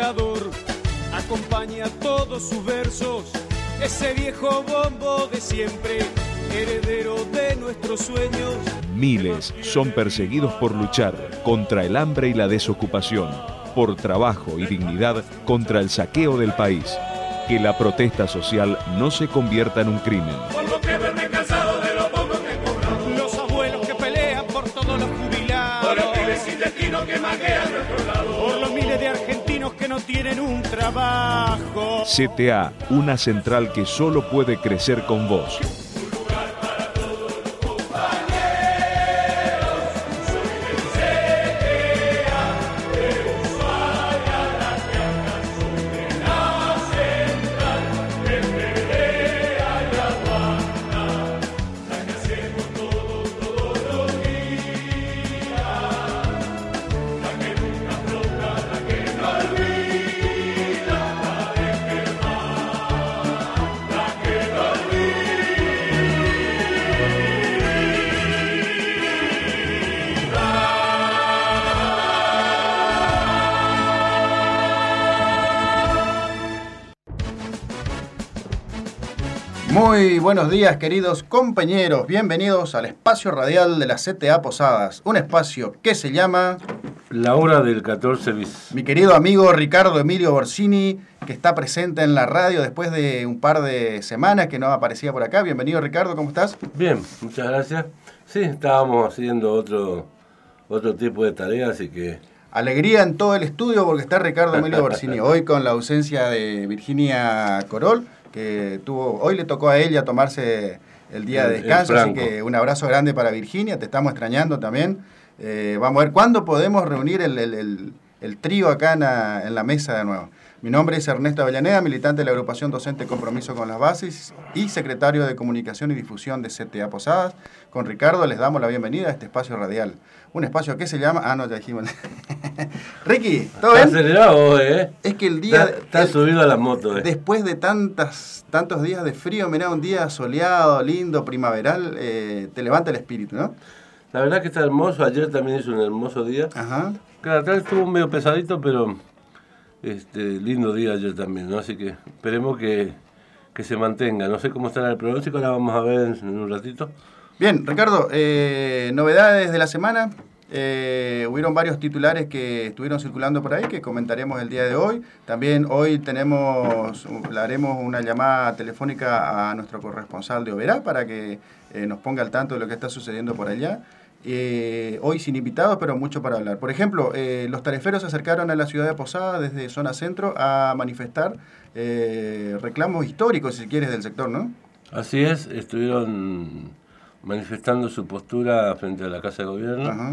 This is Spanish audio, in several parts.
luchador. Acompaña todos sus versos, ese viejo bombo de siempre, heredero de nuestros sueños. Miles son perseguidos por luchar contra el hambre y la desocupación, por trabajo y dignidad contra el saqueo del país. Que la protesta social no se convierta en un crimen. Por lo que verme cansado de lo poco que he cobrado. Los abuelos que pelean por todos los jubilados. Por los pibes sin destino que maquean nuestro lado. Por los miles de argentinos que no tienen un trabajo. CTA, una central que solo puede crecer con vos. Muy buenos días, queridos compañeros. Bienvenidos al espacio radial de la CTA Posadas. Un espacio que se llama... La hora del 14 bis. Mi querido amigo Ricardo Emilio Borsini, que está presente en la radio después de un par de semanas que no aparecía por acá. Bienvenido, Ricardo, ¿cómo estás? Bien, muchas gracias. Sí, estábamos haciendo otro tipo de tareas, así que... Alegría en todo el estudio porque está Ricardo Emilio Borsini. Hoy con la ausencia de Virginia Corol, que hoy le tocó a ella tomarse el día de descanso, así que un abrazo grande para Virginia, te estamos extrañando también. Vamos a ver cuándo podemos reunir el trío acá en la mesa de nuevo. Mi nombre es Ernesto Avellaneda, militante de la agrupación docente Compromiso con las Bases y secretario de Comunicación y Difusión de CTA Posadas. Con Ricardo les damos la bienvenida a este espacio radial. Un espacio que se llama... no, ya dijimos. Ricky, ¿todo bien? Está acelerado hoy, ¿eh? Es que el día... Está subido a la moto, Después de tantos días de frío, mirá, un día soleado, lindo, primaveral, te levanta el espíritu, ¿no? La verdad que está hermoso. Ayer también hizo un hermoso día. Ajá. Cada tal estuvo medio pesadito, pero... lindo día ayer también, ¿no? Así que esperemos que se mantenga. No sé cómo estará el pronóstico, ahora vamos a ver en un ratito. Bien, Ricardo, novedades de la semana. Hubieron varios titulares que estuvieron circulando por ahí que comentaremos el día de hoy. También hoy le haremos una llamada telefónica a nuestro corresponsal de Oberá para que nos ponga al tanto de lo que está sucediendo por allá. Hoy sin invitados, pero mucho para hablar. Por ejemplo, los tariferos se acercaron a la ciudad de Posadas desde zona centro a manifestar reclamos históricos, si quieres, del sector, ¿no? Así es, estuvieron manifestando su postura frente a la Casa de Gobierno. Ajá.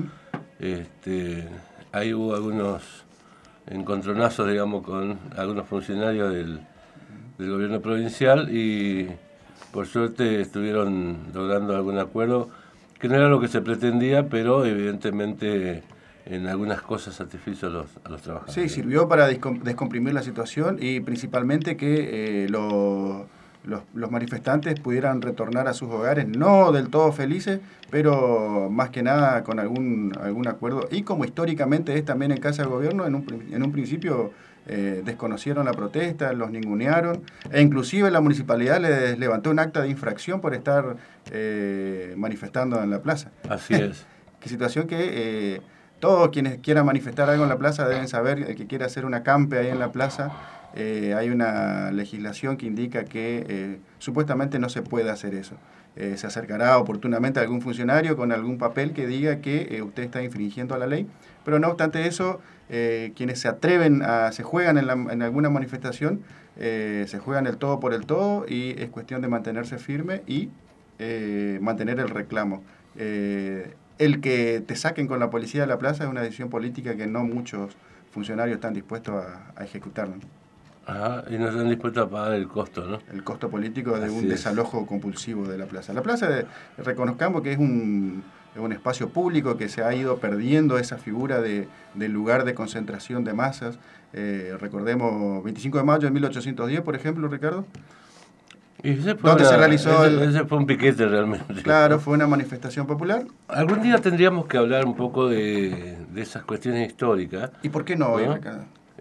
Ahí hubo algunos encontronazos, digamos, con algunos funcionarios del gobierno provincial y por suerte estuvieron logrando algún acuerdo que no era lo que se pretendía, pero evidentemente en algunas cosas satisfizo a los trabajadores. Sí, sirvió para descomprimir la situación y principalmente que los manifestantes pudieran retornar a sus hogares, no del todo felices, pero más que nada con algún acuerdo. Y como históricamente es también en Casa de Gobierno, en un principio desconocieron la protesta, los ningunearon, e inclusive la municipalidad les levantó un acta de infracción por estar manifestando en la plaza. Así es. Qué situación que todos quienes quieran manifestar algo en la plaza deben saber, el que quiera hacer una acampe ahí en la plaza, hay una legislación que indica que supuestamente no se puede hacer eso. Se acercará oportunamente a algún funcionario con algún papel que diga que usted está infringiendo la ley, pero no obstante eso, quienes se atreven se juegan en alguna manifestación, se juegan el todo por el todo y es cuestión de mantenerse firme y mantener el reclamo. El que te saquen con la policía de la plaza es una decisión política que no muchos funcionarios están dispuestos a ejecutar, ¿no? Ajá, y no están dispuestos a pagar el costo, ¿no? El costo político de Así un es. desalojo compulsivo de la plaza. La plaza, reconozcamos que es un espacio público que se ha ido perdiendo esa figura de lugar de concentración de masas. Recordemos 25 de mayo de 1810, por ejemplo, Ricardo. ¿Dónde se realizó ese fue un piquete realmente. Claro, fue una manifestación popular. Algún día tendríamos que hablar un poco de esas cuestiones históricas. ¿Y por qué no hoy, ¿no? Ricardo?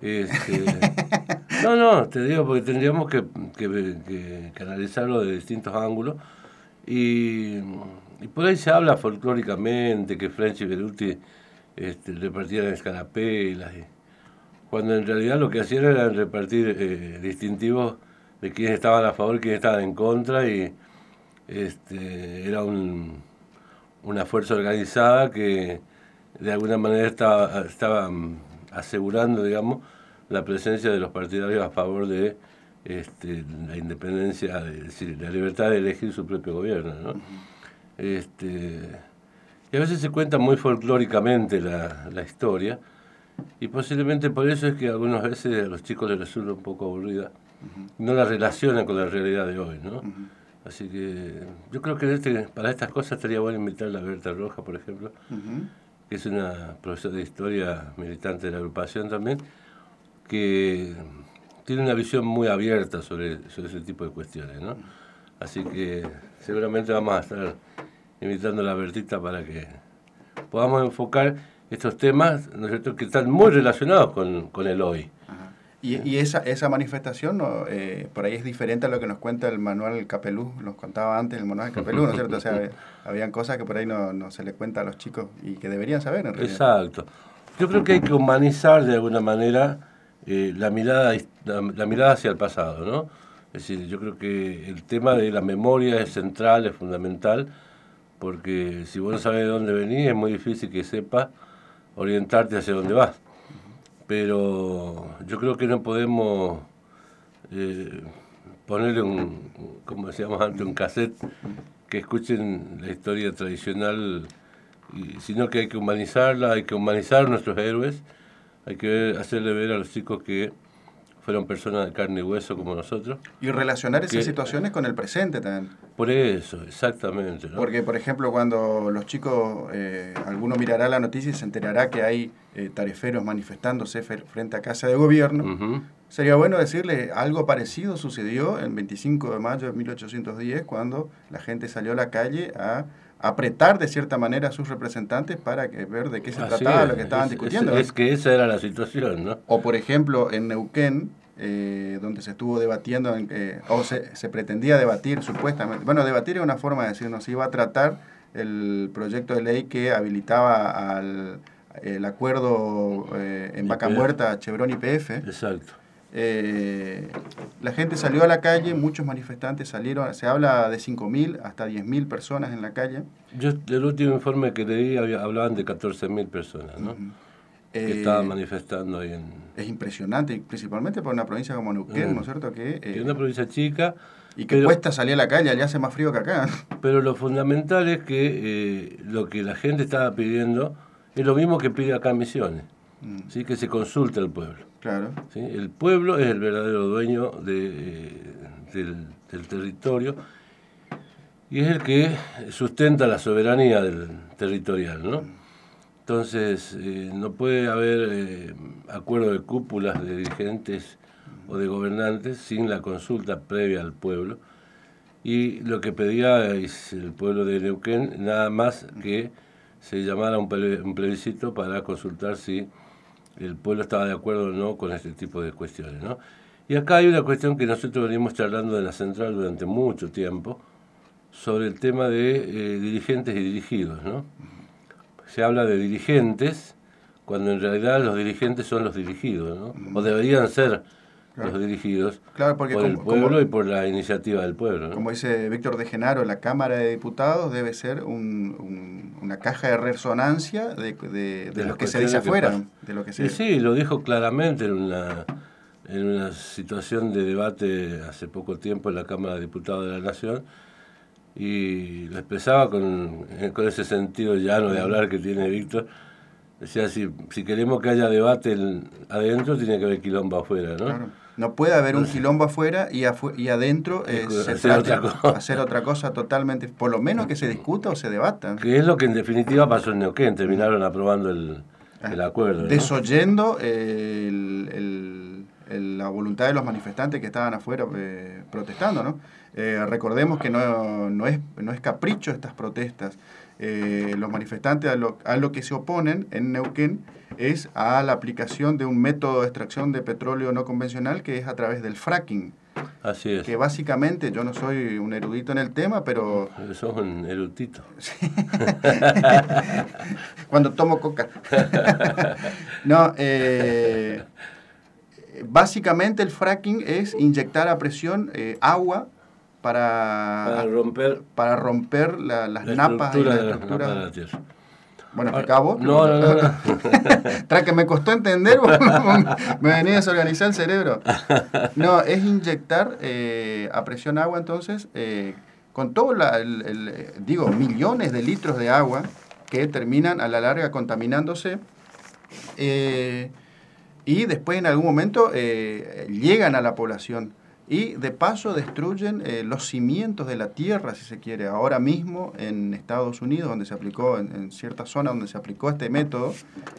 No, te digo porque tendríamos que analizarlo de distintos ángulos y por ahí se habla folclóricamente que French y Beruti repartían escarapelas, cuando en realidad lo que hacían era repartir distintivos de quienes estaban a favor y quienes estaban en contra, y era una fuerza organizada que de alguna manera estaba asegurando, digamos, la presencia de los partidarios a favor de la independencia, es decir, la libertad de elegir su propio gobierno, ¿no? Y a veces se cuenta muy folclóricamente la historia, y posiblemente por eso es que algunas veces a los chicos les resulta un poco aburrida, no la relacionan con la realidad de hoy, ¿no? Así que yo creo que para estas cosas estaría bueno invitar a Berta Roja, por ejemplo, que es una profesora de historia militante de la agrupación también, que tiene una visión muy abierta sobre ese tipo de cuestiones, ¿no? Así que seguramente vamos a estar invitando a la Bertita para que podamos enfocar estos temas, ¿no es cierto?, que están muy relacionados con el hoy. Y esa manifestación por ahí es diferente a lo que nos cuenta el manual Capelú, nos contaba antes el manual Capelú, ¿no es cierto? O sea, habían cosas que por ahí no se le cuenta a los chicos y que deberían saber en realidad. Exacto. Yo creo que hay que humanizar de alguna manera la mirada hacia el pasado, ¿no? Es decir, yo creo que el tema de la memoria es central, es fundamental, porque si vos no sabes de dónde venís, es muy difícil que sepas orientarte hacia dónde vas. Pero yo creo que no podemos ponerle como decíamos antes, un cassette que escuchen la historia tradicional, sino que hay que humanizarla, hay que humanizar a nuestros héroes, hay que hacerle ver a los chicos que fueron personas de carne y hueso como nosotros. Y relacionar esas situaciones con el presente también. Por eso, exactamente, ¿no? Porque, por ejemplo, cuando los chicos, alguno mirará la noticia y se enterará que hay tariferos manifestándose frente a Casa de Gobierno, sería bueno decirle algo parecido sucedió el 25 de mayo de 1810, cuando la gente salió a la calle a apretar de cierta manera a sus representantes para ver de qué se trataba lo que estaban discutiendo. Es que esa era la situación, ¿no? O por ejemplo en Neuquén, donde se estuvo debatiendo, o se pretendía debatir supuestamente, bueno, debatir es una forma de decir, no se iba a tratar el proyecto de ley que habilitaba el acuerdo en Vaca Muerta, Chevron YPF. Exacto. La gente salió a la calle, muchos manifestantes salieron, se habla de 5.000 hasta 10.000 personas en la calle. Yo el último informe que leí hablaban de 14.000 personas, ¿no? Que estaban manifestando ahí Es impresionante, principalmente por una provincia como Neuquén, ¿no es cierto? Que es una provincia chica. Y que cuesta salir a la calle, allá hace más frío que acá. Pero lo fundamental es que lo que la gente estaba pidiendo es lo mismo que pide acá en Misiones, ¿sí? Que se consulte al pueblo. Claro. ¿Sí? El pueblo es el verdadero dueño del territorio y es el que sustenta la soberanía territorial, ¿no? Entonces, no puede haber acuerdo de cúpulas de dirigentes o de gobernantes sin la consulta previa al pueblo. Y lo que pedía el pueblo de Neuquén, nada más que se llamara un plebiscito para consultar si el pueblo estaba de acuerdo o no con este tipo de cuestiones, ¿no? Y acá hay una cuestión que nosotros venimos charlando en la central durante mucho tiempo, sobre el tema de dirigentes y dirigidos, ¿no? Se habla de dirigentes, cuando en realidad los dirigentes son los dirigidos, ¿no? O deberían ser los dirigidos por el pueblo y por la iniciativa del pueblo, ¿no? Como dice Víctor de Genaro, la Cámara de Diputados debe ser una caja de resonancia de lo que se dice afuera. De lo que se... Sí, lo dijo claramente en una situación de debate hace poco tiempo en la Cámara de Diputados de la Nación, y lo expresaba con ese sentido llano de hablar que tiene Víctor. Decía, si queremos que haya debate adentro, tiene que haber quilombo afuera, ¿no? Claro. No puede haber un quilombo afuera y adentro hacer otra cosa totalmente, por lo menos que se discuta o se debata. Que es lo que en definitiva pasó en Neuquén, terminaron aprobando el acuerdo, ¿no? Desoyendo la voluntad de los manifestantes que estaban afuera protestando, ¿no? Recordemos que no es capricho estas protestas. los manifestantes a lo que se oponen en Neuquén es a la aplicación de un método de extracción de petróleo no convencional que es a través del fracking. Así es. Que básicamente, yo no soy un erudito en el tema, pero... Sos un erudito. Sí. Cuando tomo coca. No, básicamente el fracking es inyectar a presión agua para romper las napas y las estructuras de la tierra. Bueno, explicaba. No. Tras que me costó entender, me venía a desorganizar el cerebro. No, es inyectar a presión agua, entonces, con todo, millones de litros de agua que terminan a la larga contaminándose y después en algún momento llegan a la población. Y de paso destruyen los cimientos de la tierra, si se quiere. Ahora mismo en Estados Unidos, donde se aplicó, en cierta zona donde se aplicó este método,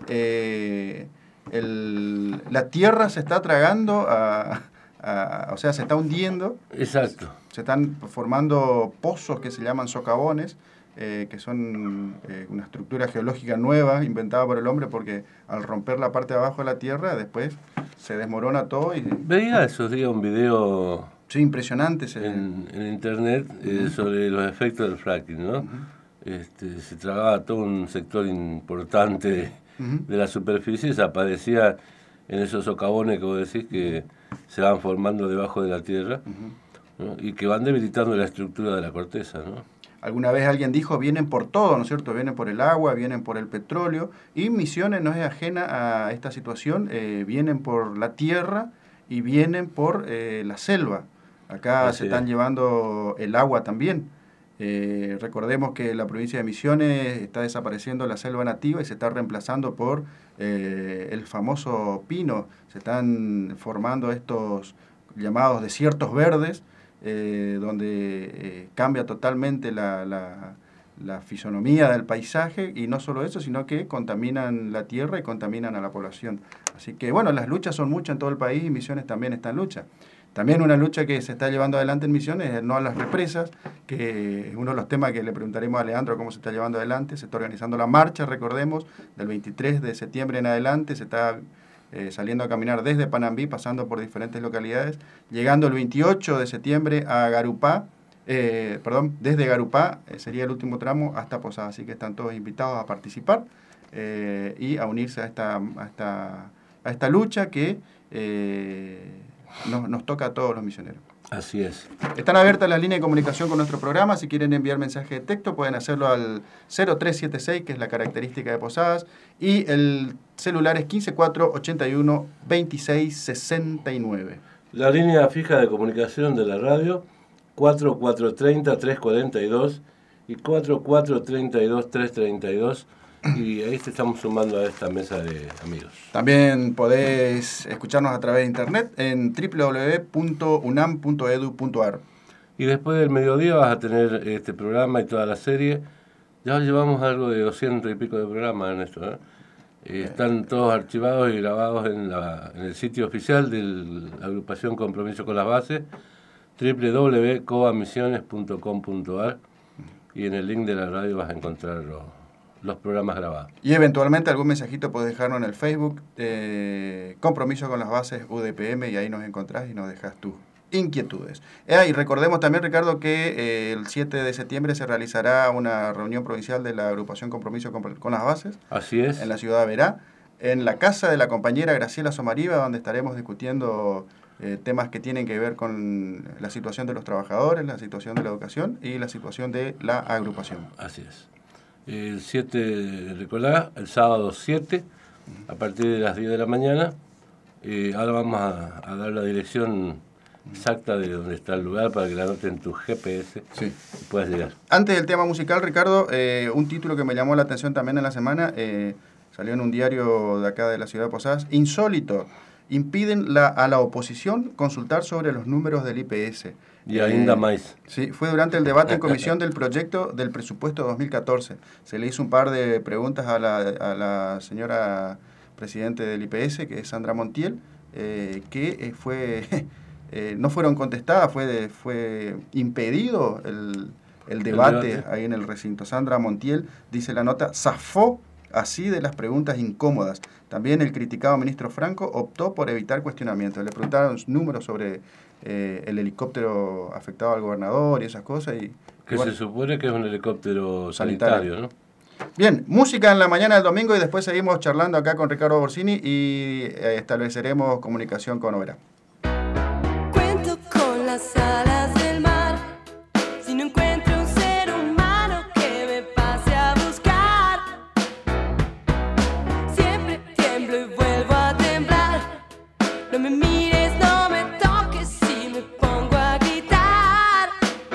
la tierra se está tragando, o sea, se está hundiendo. Exacto. Se están formando pozos que se llaman socavones, que son una estructura geológica nueva inventada por el hombre, porque al romper la parte de abajo de la tierra, después se desmorona todo. Veía esos días un video impresionante en internet sobre los efectos del fracking, ¿no? Se tragaba todo un sector importante de la superficie y desaparecía en esos socavones que vos decís que se van formando debajo de la tierra, ¿no? Y que van debilitando la estructura de la corteza, ¿no? Alguna vez alguien dijo, vienen por todo, ¿no es cierto? Vienen por el agua, vienen por el petróleo, y Misiones no es ajena a esta situación, vienen por la tierra y vienen por la selva. Acá se están llevando el agua también. Recordemos que la provincia de Misiones está desapareciendo la selva nativa y se está reemplazando por el famoso pino. Se están formando estos llamados desiertos verdes, donde cambia totalmente la fisonomía del paisaje, y no solo eso, sino que contaminan la tierra y contaminan a la población. Así que, bueno, las luchas son muchas en todo el país y Misiones también está en lucha. También una lucha que se está llevando adelante en Misiones es no a las represas, que es uno de los temas que le preguntaremos a Leandro cómo se está llevando adelante. Se está organizando la marcha, recordemos, del 23 de septiembre en adelante, se está saliendo a caminar desde Panambí, pasando por diferentes localidades, llegando el 28 de septiembre a Garupá, desde Garupá, sería el último tramo, hasta Posadas. Así que están todos invitados a participar y a unirse a esta lucha que nos toca a todos los misioneros. Así es. Están abiertas las líneas de comunicación con nuestro programa. Si quieren enviar mensaje de texto, pueden hacerlo al 0376, que es la característica de Posadas, y el celular es 15481-2669. La línea fija de comunicación de la radio, 4430-342 y 4432-332, y ahí te estamos sumando a esta mesa de amigos. También podés escucharnos a través de internet en www.unam.edu.ar. Y después del mediodía vas a tener este programa y toda la serie. Ya llevamos algo de 200 y pico de programas en esto, ¿eh? Están todos archivados y grabados en el sitio oficial de la agrupación Compromiso con las Bases, www.coamisiones.com.ar, y en el link de la radio vas a encontrar los programas grabados. Y eventualmente algún mensajito puedes dejarnos en el Facebook, Compromiso con las Bases UDPM, y ahí nos encontrás y nos dejas tus inquietudes. Y recordemos también, Ricardo, que el 7 de septiembre se realizará una reunión provincial de la agrupación Compromiso con las Bases. Así es. En la ciudad de Verá, en la casa de la compañera Graciela Somariva, donde estaremos discutiendo temas que tienen que ver con la situación de los trabajadores, la situación de la educación y la situación de la agrupación. Así es. El 7, recordá, el sábado 7, a partir de las 10 de la mañana. Ahora vamos a dar la dirección exacta de donde está el lugar para que la anoten en tu GPS y puedas llegar. Antes del tema musical, Ricardo, un título que me llamó la atención también en la semana, salió en un diario de acá de la ciudad de Posadas: insólito, impiden a la oposición consultar sobre los números del IPS. Y ainda más. Sí, fue durante el debate en comisión del proyecto del presupuesto 2014. Se le hizo un par de preguntas a la señora presidente del IPS, que es Sandra Montiel, que no fueron contestadas, fue impedido el debate ahí en el recinto. Sandra Montiel, dice la nota, zafó así de las preguntas incómodas. También el criticado ministro Franco optó por evitar cuestionamientos. Le preguntaron números sobre el helicóptero afectado al gobernador y esas cosas. Que se supone que es un helicóptero sanitario, ¿no? Bien, música en la mañana del domingo y después seguimos charlando acá con Ricardo Borsini y estableceremos comunicación con Obera. Cuento con las alas del mar, si no encuentro un ser humano que me pase a buscar. Siempre tiemblo y vuelvo a temblar. No me mires, no me toques si me pongo a gritar.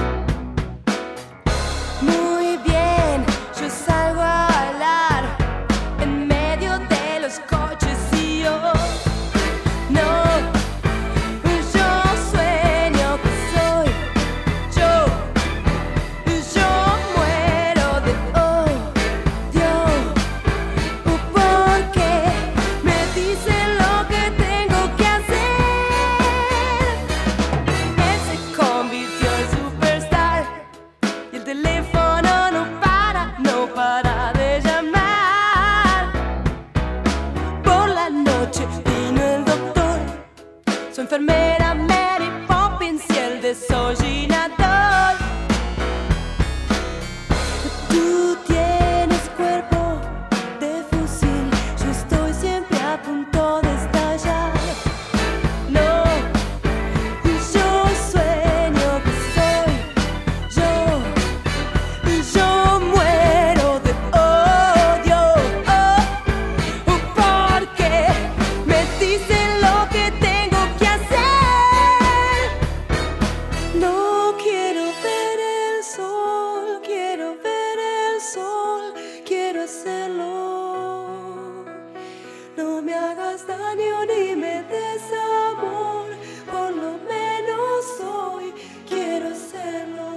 Muy bien, yo salgo a bailar en medio de los coches y yo no. Enfermera Mary Poppins y el desollinador. Tú tienes cuerpo de fusil, yo estoy siempre a punto de estallar. No, yo sueño que soy yo muero de odio, porque me dicen lo que tengo que hacer. No quiero ver el sol, quiero ver el sol, quiero hacerlo. No me hagas daño ni me des amor, por lo menos hoy quiero hacerlo.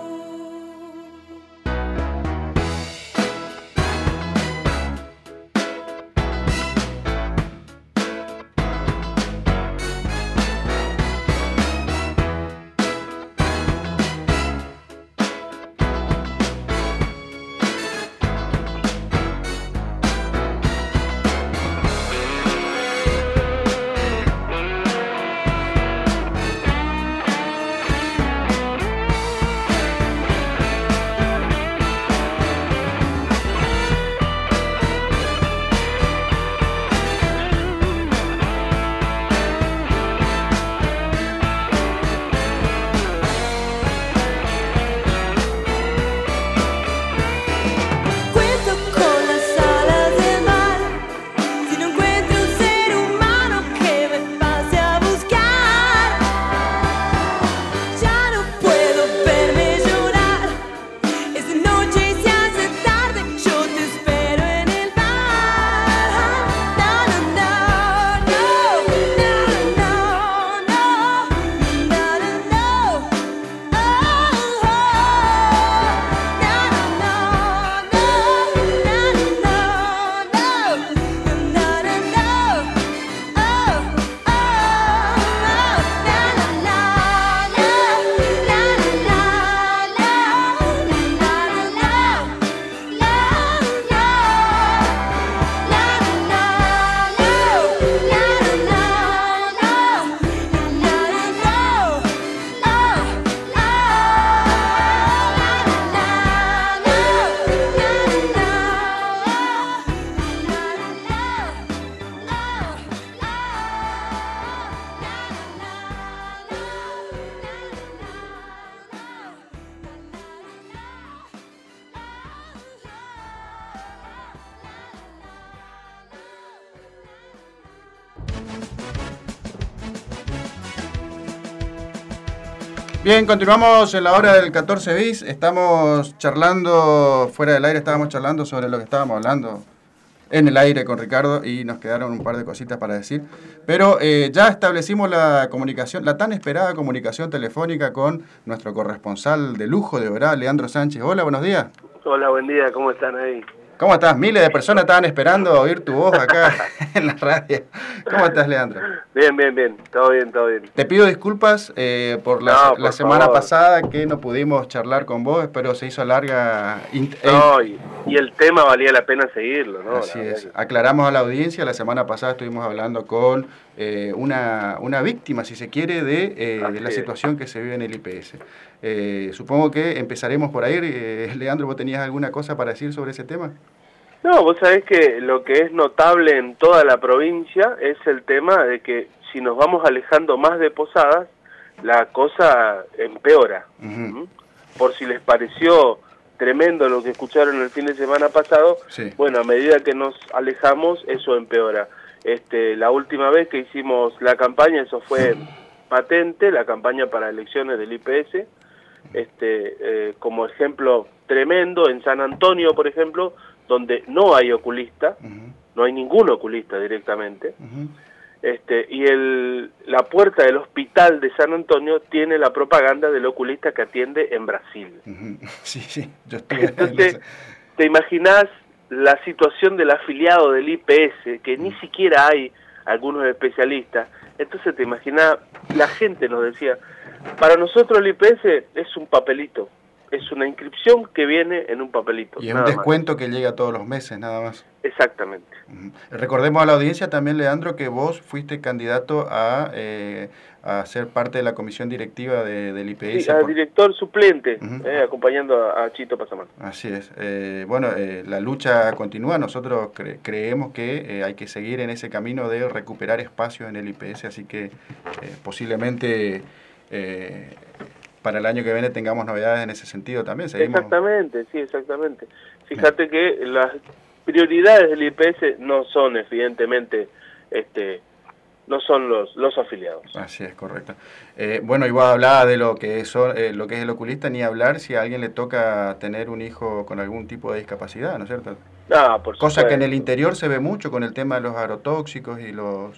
Bien, continuamos en la hora del 14 bis. Estamos charlando, fuera del aire estábamos charlando sobre lo que estábamos hablando en el aire con Ricardo y nos quedaron un par de cositas para decir. Pero ya establecimos la comunicación, la tan esperada comunicación telefónica con nuestro corresponsal de lujo de Obera, Leandro Sánchez. Hola, buenos días. Hola, buen día, ¿cómo están ahí? ¿Cómo estás? Miles de personas estaban esperando oír tu voz acá en la radio. ¿Cómo estás, Leandro? Bien, bien, bien. Todo bien, todo bien. Te pido disculpas por No, la por semana favor. pasada que no pudimos charlar con vos, pero se hizo larga. No, y el tema valía la pena seguirlo, ¿no? Así La verdad es. que- Aclaramos a la audiencia, la semana pasada estuvimos hablando con una víctima, si se quiere, de la es. situación que se vive en el IPS. Supongo que empezaremos por ahí. Leandro, ¿vos tenías alguna cosa para decir sobre ese tema? No, vos sabés que lo que es notable en toda la provincia es el tema de que si nos vamos alejando más de Posadas, la cosa empeora. Ujú. Por si les pareció tremendo lo que escucharon el fin de semana pasado, Sí. bueno, a medida que nos alejamos, eso empeora. La última vez que hicimos la campaña, eso fue patente, la campaña para elecciones del IPS, como ejemplo tremendo, en San Antonio, por ejemplo, donde no hay oculista, Ujú, no hay ningún oculista directamente, ujú. y la puerta del hospital de San Antonio tiene la propaganda del oculista que atiende en Brasil. Ujú. Sí, sí, yo estuve Entonces, ¿te imaginás la situación del afiliado del IPS, que ni siquiera hay algunos especialistas? Entonces te imaginás, la gente nos decía, para nosotros el IPS es un papelito, es una inscripción que viene en un papelito. y es un nada más. descuento que llega todos los meses, nada más. Exactamente. Ujú. Recordemos a la audiencia también, Leandro, que vos fuiste candidato a ser parte de la comisión directiva del IPS. Sí, al director suplente, Ujú. Acompañando a Chito Pasamán. Así es. Bueno, la lucha continúa. Nosotros creemos que hay que seguir en ese camino de recuperar espacios en el IPS, así que posiblemente para el año que viene tengamos novedades en ese sentido también. Seguimos. Exactamente, sí, exactamente. Fíjate que las prioridades del IPS no son, evidentemente, no son los afiliados. Así es, correcto. Bueno, y vos hablabas de lo que es el oculista, ni hablar si a alguien le toca tener un hijo con algún tipo de discapacidad, ¿no es cierto? Por Cosa que en el supuesto. interior se ve mucho con el tema de los agrotóxicos y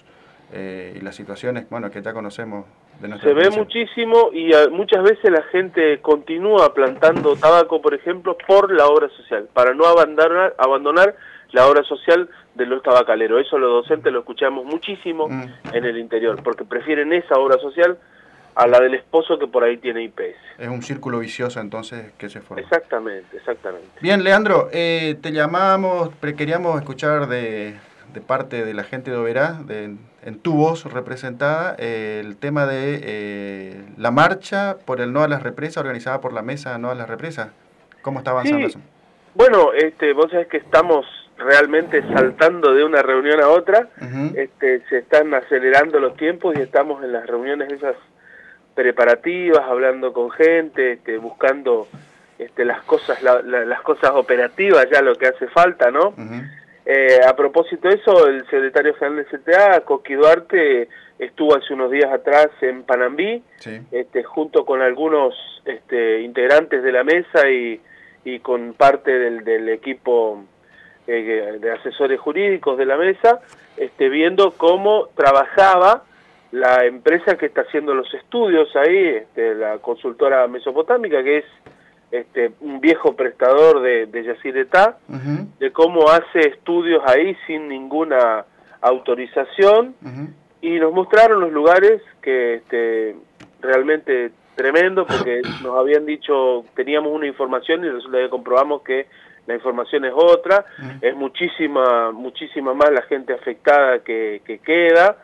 las situaciones, bueno, que ya conocemos de nuestra Se ve provincia. muchísimo y muchas veces la gente continúa plantando tabaco, por ejemplo, por la obra social, para no abandonar la obra social de los tabacaleros. Eso los docentes lo escuchamos muchísimo en el interior, porque prefieren esa obra social a la del esposo que por ahí tiene IPS. Es un círculo vicioso entonces que se forma. Exactamente, exactamente. Bien, Leandro, te llamamos, queríamos escuchar de parte de la gente de Oberá, en tu voz representada, el tema de la marcha por el no a las represas organizada por la Mesa No a las Represas. ¿Cómo está avanzando eso? Bueno, vos sabés que estamos realmente saltando de una reunión a otra. Ujú. Se están acelerando los tiempos y estamos en las reuniones esas preparativas, hablando con gente, buscando las cosas las cosas operativas, ya lo que hace falta, ¿no? Ujú. A propósito de eso, el secretario general del CTA, Coqui Duarte, estuvo hace unos días atrás en Panambí, Sí. junto con algunos integrantes de la mesa y con parte del equipo de asesores jurídicos de la mesa, viendo cómo trabajaba la empresa que está haciendo los estudios ahí, la consultora mesopotámica, que es un viejo prestador de Yacyretá, Ujú. de cómo hace estudios ahí sin ninguna autorización, Ujú. y nos mostraron los lugares que realmente tremendo, porque nos habían dicho, teníamos una información y resulta que comprobamos que la información es otra, es muchísima más la gente afectada que queda.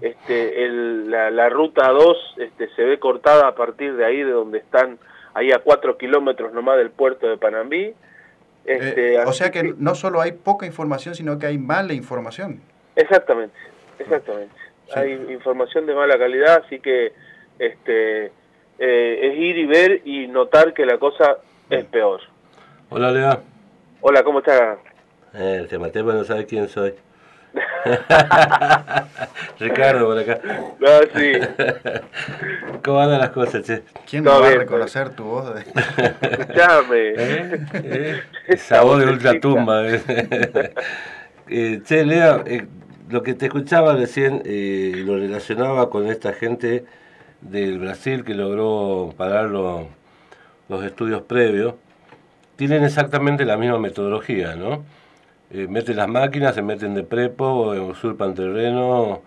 La ruta 2 se ve cortada a partir de ahí, de donde están, ahí a 4 kilómetros nomás del puerto de Panambí. O sea que no solo hay poca información, sino que hay mala información. Exactamente. Sí. Hay información de mala calidad, así que es ir y ver y notar que la cosa es peor. Hola, Lea. Hola, ¿cómo estás? Te maté para no saber quién soy. Ricardo, por acá. No, sí. ¿Cómo andan las cosas, che? ¿Quién no Todo va a bien, reconocer tu voz? Escuchame. Esa voz de vocecita. ultratumba. Che, Lea, lo que te escuchaba recién lo relacionaba con esta gente del Brasil que logró parar los estudios previos. Tienen exactamente la misma metodología, ¿no? meten las máquinas, se meten de prepo, usurpan terreno,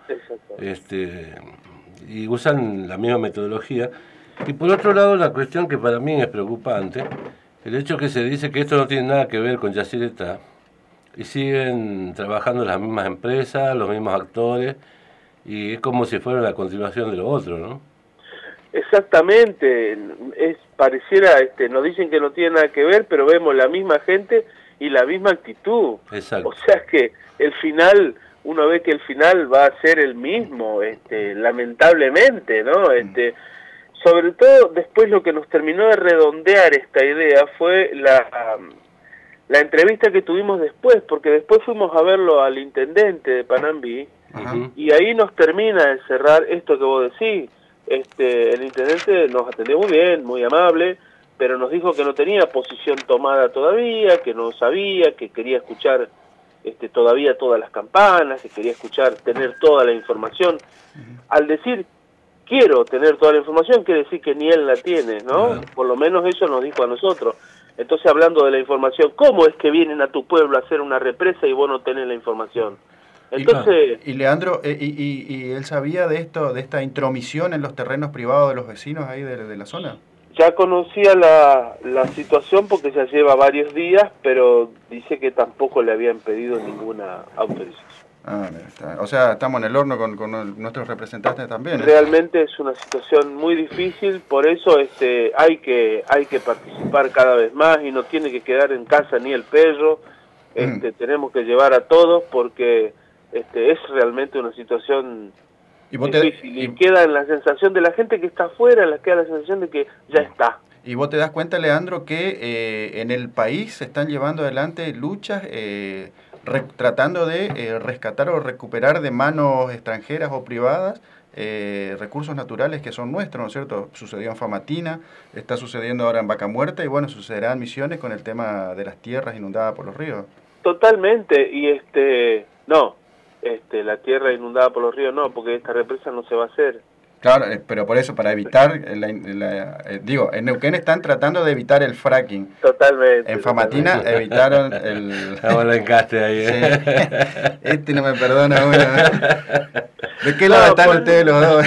y usan la misma metodología. Y por otro lado, la cuestión que para mí es preocupante, el hecho que se dice que esto no tiene nada que ver con Yacyretá, y siguen trabajando las mismas empresas, los mismos actores, y es como si fuera la continuación de lo otro, ¿no? Exactamente, pareciera, nos dicen que no tiene nada que ver, pero vemos la misma gente y la misma actitud. Exacto. O sea que el final, uno ve que el final va a ser el mismo, lamentablemente, ¿no? Sobre todo después lo que nos terminó de redondear esta idea fue la entrevista que tuvimos después, porque después fuimos a verlo al intendente de Panambi, y ahí nos termina de cerrar esto que vos decís. El intendente nos atendió muy bien, muy amable, pero nos dijo que no tenía posición tomada todavía, que no sabía, que quería escuchar todavía todas las campanas, que quería tener toda la información. Al decir quiero tener toda la información, quiere decir que ni él la tiene, ¿no? Por lo menos eso nos dijo a nosotros. Entonces, hablando de la información, ¿cómo es que vienen a tu pueblo a hacer una represa y vos no tenés la información? Entonces, y Leandro, ¿y él sabía de esto, de esta intromisión en los terrenos privados de los vecinos ahí de la zona? ya conocía la situación porque ya lleva varios días, pero dice que tampoco le habían pedido ninguna autorización. Ah, está. O sea, estamos en el horno con nuestros representantes también, ¿eh? Realmente es una situación muy difícil, por eso hay que participar cada vez más y no tiene que quedar en casa ni el perro. Tenemos que llevar a todos porque es realmente una situación difícil y queda en la sensación de la gente que está afuera, queda la sensación de que ya está. Y vos te das cuenta, Leandro, que en el país se están llevando adelante luchas tratando de rescatar o recuperar de manos extranjeras o privadas recursos naturales que son nuestros, ¿no es cierto? Sucedió en Famatina, está sucediendo ahora en Vaca Muerta y bueno, sucederá en Misiones con el tema de las tierras inundadas por los ríos. Totalmente, y la tierra inundada por los ríos no, porque esta represa no se va a hacer. Claro, pero por eso, para evitar, en Neuquén están tratando de evitar el fracking. Totalmente. En Famatina evitaron el... Estamos en el encaste ahí, Sí. No me perdona uno. ¿De qué lado están ustedes los dos?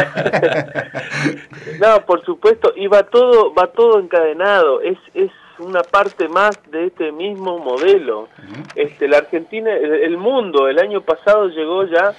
No, por supuesto, y va todo encadenado, es una parte más de este mismo modelo. La Argentina, el mundo, el año pasado llegó ya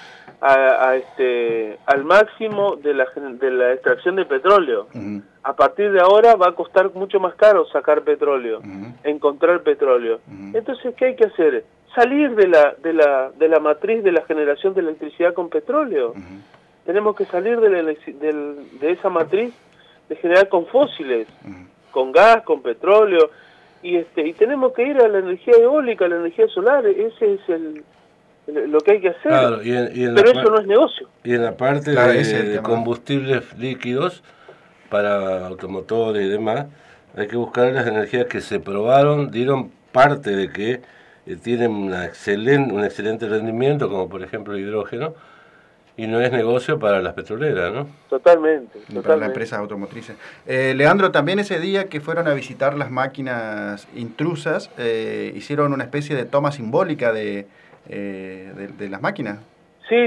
al máximo de la extracción de petróleo. A partir de ahora va a costar mucho más caro sacar petróleo, encontrar petróleo. Entonces, ¿qué hay que hacer? Salir de la matriz de la generación de electricidad con petróleo. Tenemos que salir de esa matriz de generar con fósiles, con gas, con petróleo, y tenemos que ir a la energía eólica, a la energía solar. Ese es lo que hay que hacer. Claro, pero eso no es negocio. Y en la parte de combustibles líquidos para automotores y demás, hay que buscar las energías que se probaron, dieron parte de que tienen un excelente rendimiento, como por ejemplo el hidrógeno, y no es negocio para las petroleras, ¿no? Totalmente. Para las empresas automotrices. Leandro, también ese día que fueron a visitar las máquinas intrusas, hicieron una especie de toma simbólica de las máquinas. Sí,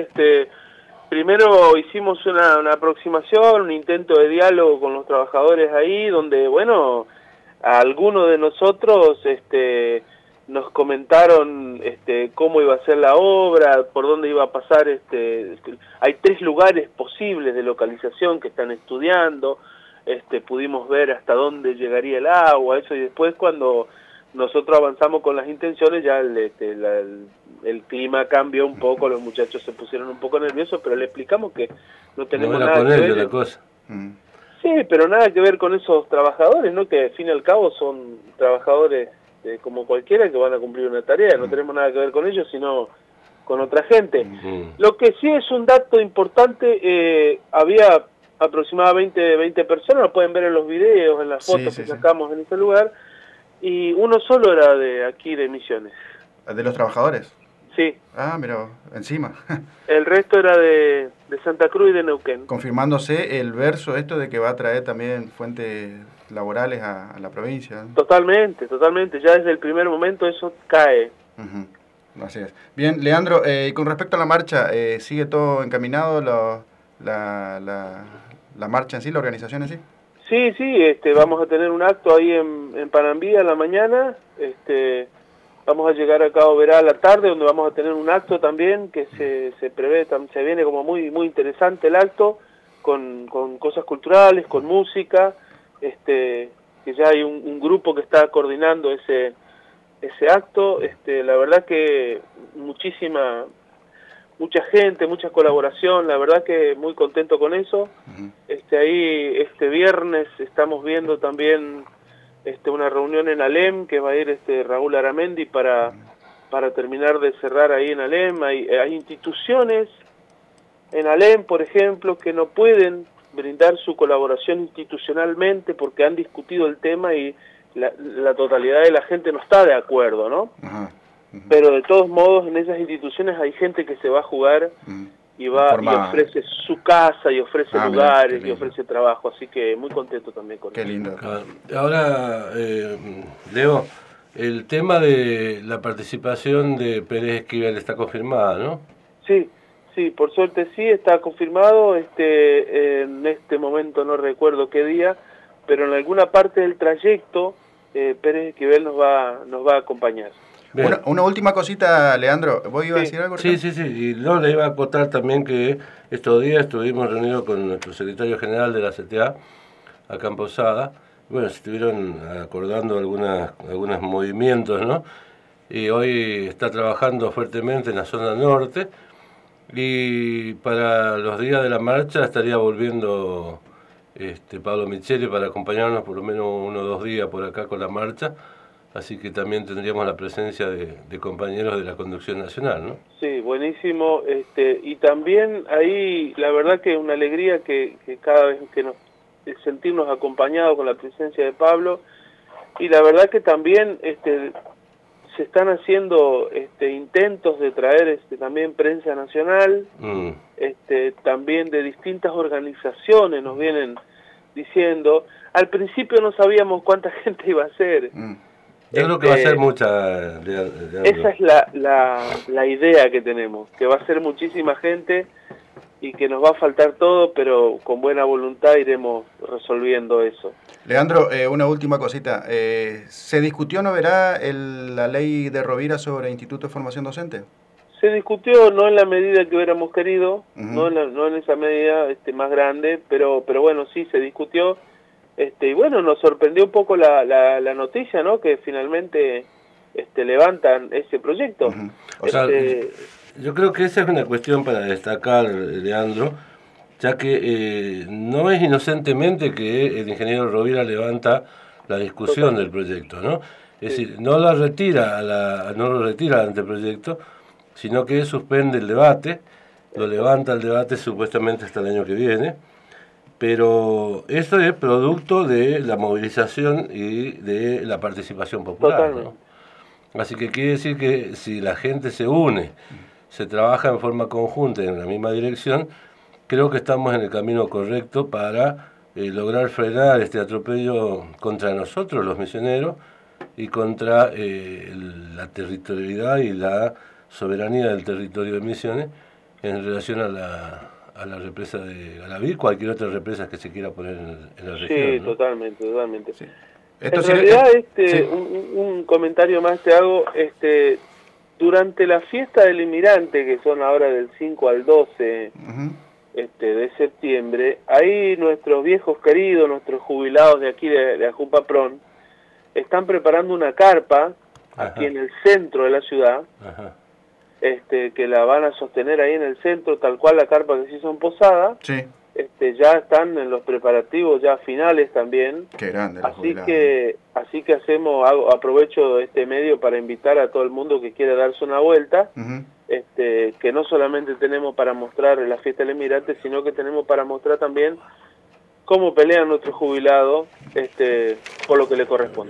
primero hicimos una aproximación, un intento de diálogo con los trabajadores ahí, donde, bueno, a algunos de nosotros nos comentaron cómo iba a ser la obra, por dónde iba a pasar. Hay 3 lugares posibles de localización que están estudiando, pudimos ver hasta dónde llegaría el agua, eso, y después cuando nosotros avanzamos con las intenciones ya el clima cambió un poco, los muchachos se pusieron un poco nerviosos, pero le explicamos que no tenemos nada que ver. La cosa. Sí, pero nada que ver con esos trabajadores, ¿no? Que al fin y al cabo son trabajadores como cualquiera que van a cumplir una tarea, no tenemos nada que ver con ellos, sino con otra gente. Lo que sí es un dato importante, había aproximadamente 20 personas, lo pueden ver en los videos, en las fotos que sacamos en ese lugar, y uno solo era de aquí, de Misiones. ¿De los trabajadores? Sí. Ah, mira, encima. El resto era de Santa Cruz y de Neuquén. Confirmándose el verso esto de que va a traer también fuentes laborales a la provincia, ¿no? Totalmente. Ya desde el primer momento eso cae. Así es. Bien, Leandro, y con respecto a la marcha, ¿sigue todo encaminado la marcha en sí, la organización en sí? Sí, vamos a tener un acto ahí en Panambí a la mañana, vamos a llegar acá a Oberá a la tarde, donde vamos a tener un acto también que se prevé, se viene como muy interesante el acto, con cosas culturales, con música, que ya hay un grupo que está coordinando ese acto, la verdad que mucha gente, mucha colaboración, la verdad que muy contento con eso. Ahí este viernes estamos viendo también una reunión en Alem, que va a ir Raúl Aramendi para terminar de cerrar ahí en Alem. Hay instituciones en Alem, por ejemplo, que no pueden brindar su colaboración institucionalmente porque han discutido el tema y la totalidad de la gente no está de acuerdo, ¿no? Pero de todos modos en esas instituciones hay gente que se va a jugar y va y ofrece su casa y ofrece lugares y ofrece trabajo, así que muy contento también con eso. Qué lindo. Ahora, Leo, el tema de la participación de Pérez Esquivel está confirmada, ¿no? Sí, por suerte sí, está confirmado, en este momento no recuerdo qué día, pero en alguna parte del trayecto Pérez Esquivel nos va a acompañar. Una última cosita, Leandro. ¿Vos ibas a decir algo? Sí. Y no, le iba a acotar también que estos días estuvimos reunidos con nuestro secretario general de la CTA, acá en Posada. Bueno, se estuvieron acordando algunos movimientos, ¿no? Y hoy está trabajando fuertemente en la zona norte. Y para los días de la marcha estaría volviendo Pablo Micheli para acompañarnos por lo menos 1 o 2 días por acá con la marcha. Así que también tendríamos la presencia de compañeros de la conducción nacional, ¿no? Sí, buenísimo. Y también ahí, la verdad que es una alegría que cada vez que nos sentirnos acompañados con la presencia de Pablo. Y la verdad que también se están haciendo intentos de traer también prensa nacional, también de distintas organizaciones nos vienen diciendo. Al principio no sabíamos cuánta gente iba a ser. Yo creo que va a ser mucha. Esa es la idea que tenemos, que va a ser muchísima gente y que nos va a faltar todo, pero con buena voluntad iremos resolviendo eso. Leandro, una última cosita. ¿Se discutió, no verá, la ley de Rovira sobre Instituto de Formación Docente? Se discutió, no en la medida que hubiéramos querido, no en esa medida más grande, pero bueno, sí se discutió. Y bueno, nos sorprendió un poco la noticia, ¿no? Que finalmente levantan ese proyecto. O sea, yo creo que esa es una cuestión para destacar, Leandro, ya que no es inocentemente que el ingeniero Rovira levanta la discusión del proyecto, ¿no? Es decir, no lo retira el anteproyecto, sino que suspende el debate, lo levanta el debate supuestamente hasta el año que viene. Pero eso es producto de la movilización y de la participación popular, ¿no? Así que quiere decir que si la gente se une, se trabaja en forma conjunta en la misma dirección, creo que estamos en el camino correcto para lograr frenar este atropello contra nosotros, los misioneros, y contra la territorialidad y la soberanía del territorio de Misiones en relación a la represa de Galaví, cualquier otra represa que se quiera poner en la región. Sí, ¿no? totalmente. Sí. En realidad, un comentario más te hago, durante la fiesta del inmigrante, que son ahora del 5 al 12 de septiembre, ahí nuestros viejos queridos, nuestros jubilados de aquí de Ajupapron, están preparando una carpa aquí en el centro de la ciudad, que la van a sostener ahí en el centro, tal cual la carpa que se hizo en Posada. Sí. Ya están en los preparativos ya finales también. Qué grande. Así que aprovecho este medio para invitar a todo el mundo que quiera darse una vuelta, que no solamente tenemos para mostrar la fiesta del inmigrante, sino que tenemos para mostrar también cómo pelean nuestros jubilados por lo que le corresponde.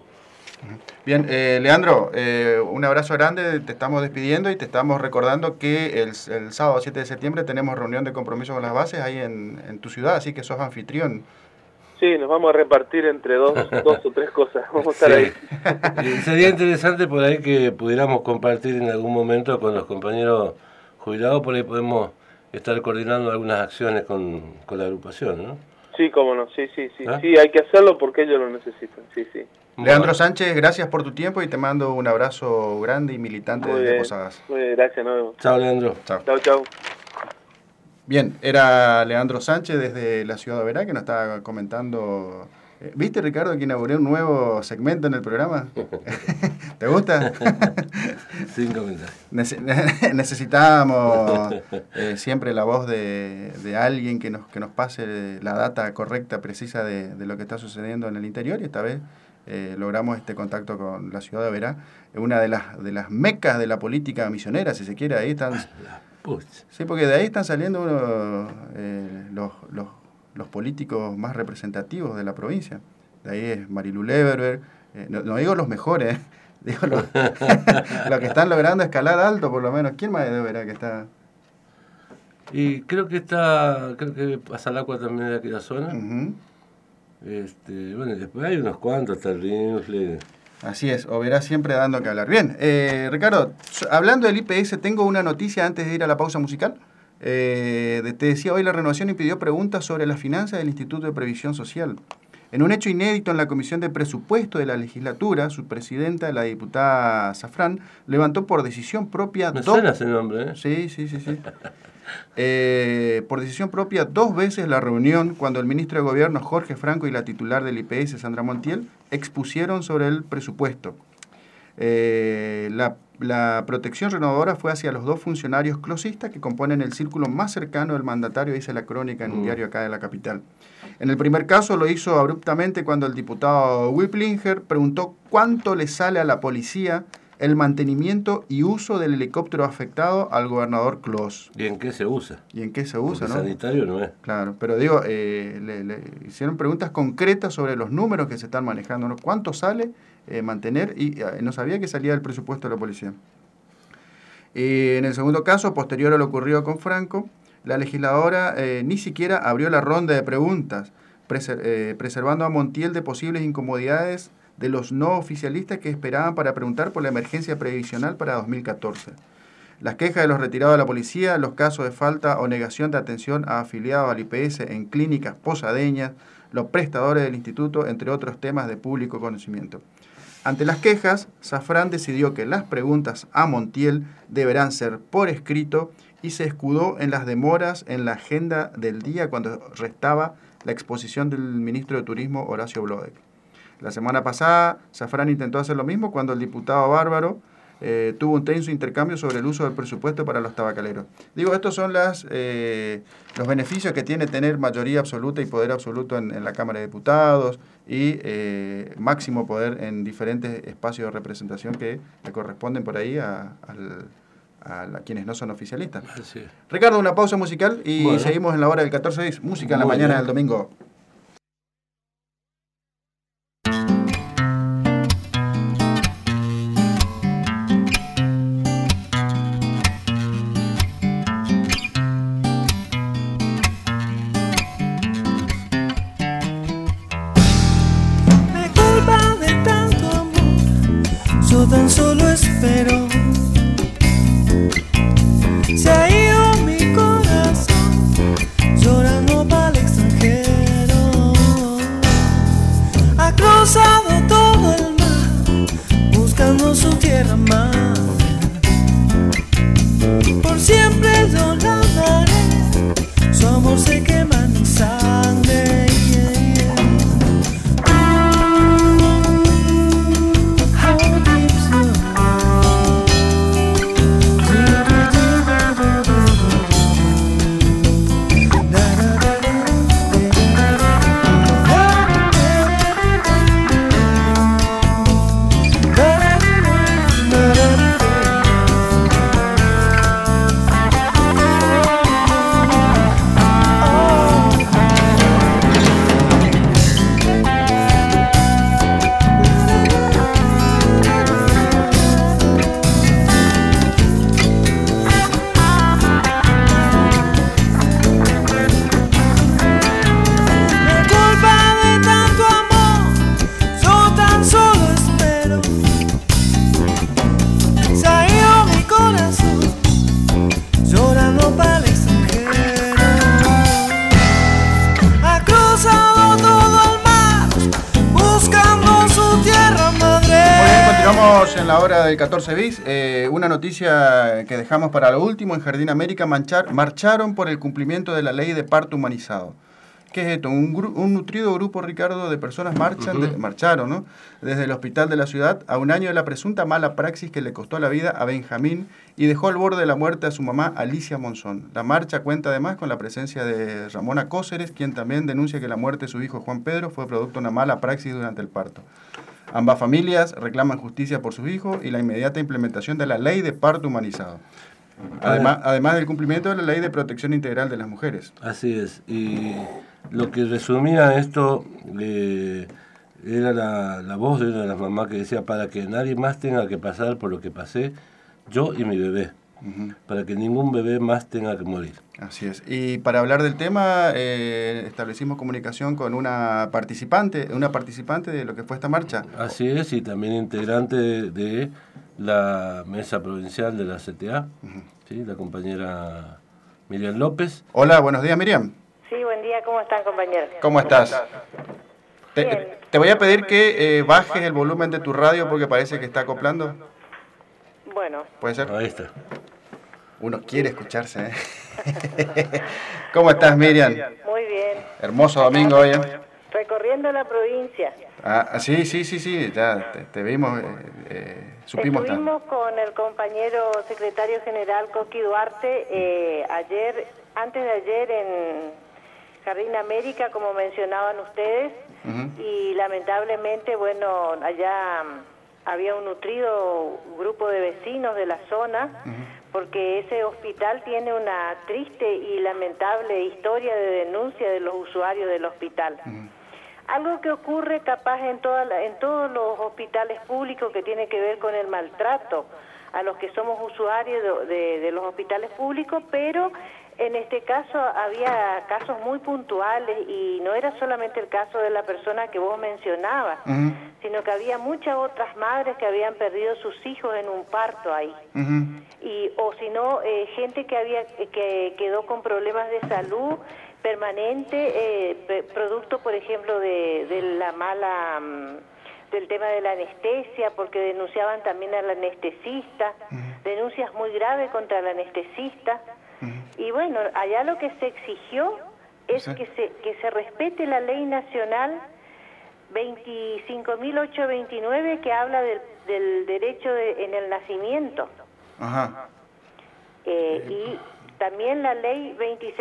Bien, Leandro, un abrazo grande, te estamos despidiendo y te estamos recordando que el sábado 7 de septiembre tenemos reunión de compromiso con las bases ahí en tu ciudad, así que sos anfitrión. Sí, nos vamos a repartir entre dos o tres cosas. Vamos a estar Sí. ahí. Sería interesante por ahí que pudiéramos compartir en algún momento con los compañeros jubilados, por ahí podemos estar coordinando algunas acciones con la agrupación, ¿no? Sí, cómo no, sí, ¿Ah? sí, hay que hacerlo porque ellos lo necesitan, sí. Leandro Sánchez, gracias por tu tiempo y te mando un abrazo grande y militante Muy de bien, Posadas. muy bien, gracias, nos vemos. Chao, Leandro. Chao. Chau. Bien, era Leandro Sánchez desde la ciudad de Oberá que nos estaba comentando. ¿Viste, Ricardo, que inauguré un nuevo segmento en el programa? ¿Te gusta? Sin comentarios. Necesitábamos siempre la voz de alguien que nos pase la data correcta, precisa de lo que está sucediendo en el interior, y esta vez logramos este contacto con la ciudad de Oberá, una de las mecas de la política misionera, si se quiere. Ahí están. Sí, porque de ahí están saliendo los políticos más representativos de la provincia. De ahí es Marilu Leverberg, no digo los mejores, digo los que están logrando escalar alto, por lo menos. ¿Quién más de Oberá que está? Y creo que Pasalacua también de aquella zona. Uh-huh. Bueno, después hay unos cuantos, está el Rinfle. Así es, Oberá siempre dando que hablar. Bien, Ricardo, hablando del IPS, tengo una noticia antes de ir a la pausa musical. Te decía, hoy la Renovación impidió preguntas sobre las finanzas del Instituto de Previsión Social. En un hecho inédito en la Comisión de Presupuesto de la Legislatura, su presidenta, la diputada Zafrán, levantó por decisión propia... Me suena ese nombre, ¿eh? Sí. Por decisión propia 2 veces la reunión cuando el ministro de Gobierno Jorge Franco y la titular del IPS Sandra Montiel expusieron sobre el presupuesto. La protección renovadora fue hacia los 2 funcionarios closistas que componen el círculo más cercano del mandatario, dice la crónica en un diario acá de la capital. En el primer caso lo hizo abruptamente cuando el diputado Wiplinger preguntó cuánto le sale a la policía el mantenimiento y uso del helicóptero afectado al gobernador Clos. ¿Y en qué se usa? Porque ¿no? Sanitario no es. Claro, pero digo, le hicieron preguntas concretas sobre los números que se están manejando, ¿no? ¿Cuánto sale mantener? Y no sabía que salía del presupuesto de la policía. En el segundo caso, posterior a lo ocurrido con Franco, la legisladora ni siquiera abrió la ronda de preguntas, preservando a Montiel de posibles incomodidades de los no oficialistas que esperaban para preguntar por la emergencia previsional para 2014. Las quejas de los retirados de la policía, los casos de falta o negación de atención a afiliados al IPS en clínicas posadeñas, los prestadores del instituto, entre otros temas de público conocimiento. Ante las quejas, Zafrán decidió que las preguntas a Montiel deberán ser por escrito y se escudó en las demoras en la agenda del día cuando restaba la exposición del ministro de Turismo Horacio Blodek. La semana pasada, Zafrán intentó hacer lo mismo cuando el diputado Bárbaro tuvo un tenso intercambio sobre el uso del presupuesto para los tabacaleros. Digo, estos son los beneficios que tiene tener mayoría absoluta y poder absoluto en la Cámara de Diputados y máximo poder en diferentes espacios de representación que le corresponden por ahí a quienes no son oficialistas. Sí. Ricardo, una pausa musical y seguimos en la hora del 14:10. Música en la mañana del domingo. Yo tan solo espero. Se ha ido mi corazón llorando para el extranjero. Seguimos en la hora del 14 bis. Una noticia que dejamos para lo último. En Jardín América marcharon por el cumplimiento de la ley de parto humanizado. ¿Qué es esto? Un nutrido grupo, Ricardo, de personas marcharon, ¿no?, desde el hospital de la ciudad a un año de la presunta mala praxis que le costó la vida a Benjamín y dejó al borde de la muerte a su mamá Alicia Monzón. La marcha cuenta además con la presencia de Ramona Cóceres, quien también denuncia que la muerte de su hijo Juan Pedro fue producto de una mala praxis durante el parto. Ambas familias reclaman justicia por sus hijos y la inmediata implementación de la ley de parto humanizado. Además del cumplimiento de la ley de protección integral de las mujeres. Así es. Y lo que resumía esto era la voz de una de las mamás que decía: para que nadie más tenga que pasar por lo que pasé yo y mi bebé. Para que ningún bebé más tenga que morir. Así es. Y para hablar del tema, establecimos comunicación con una participante de lo que fue esta marcha. Así es, y también integrante de la mesa provincial de la CTA, ¿sí?, la compañera Miriam López. Hola, buenos días, Miriam. Sí, buen día, ¿cómo están, compañeros? ¿Cómo estás? Te voy a pedir que bajes el volumen de tu radio porque parece que está acoplando. Bueno. ¿Puede ser? Ahí está. Uno quiere escucharse, ¿eh? ¿Cómo estás, Miriam? Muy bien. Hermoso domingo hoy, ¿eh? Recorriendo la provincia. Sí, ya te vimos, supimos. Estuvimos con el compañero secretario general Coqui Duarte antes de ayer en Jardín América, como mencionaban ustedes, y lamentablemente, bueno, allá había un nutrido grupo de vecinos de la zona, porque ese hospital tiene una triste y lamentable historia de denuncia de los usuarios del hospital. Algo que ocurre capaz en todos los hospitales públicos que tiene que ver con el maltrato a los que somos usuarios de los hospitales públicos, pero en este caso había casos muy puntuales y no era solamente el caso de la persona que vos mencionabas, sino que había muchas otras madres que habían perdido sus hijos en un parto ahí. O si no, gente que quedó con problemas de salud permanente, producto, por ejemplo, de la mala... del tema de la anestesia, porque denunciaban también al anestesista, denuncias muy graves contra el anestesista. Y bueno, allá lo que se exigió es que se respete la ley nacional 25.829 que habla del derecho en el nacimiento. Y también la ley